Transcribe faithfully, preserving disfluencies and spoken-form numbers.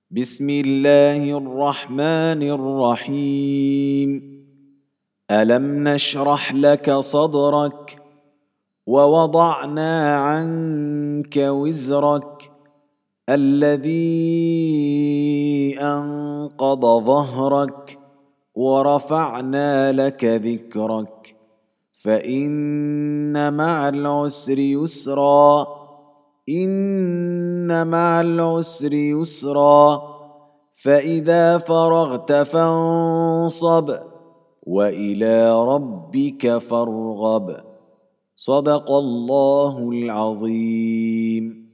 بسم الله الرحمن الرحيم. ألم نشرح لك صدرك ووضعنا عنك وزرك الذي أنقض ظهرك ورفعنا لك ذكرك فإن مع العسر يسرا إن مع العسر يسرا فإذا فرغت فانصب وإلى ربك فارغب. صدق الله العظيم.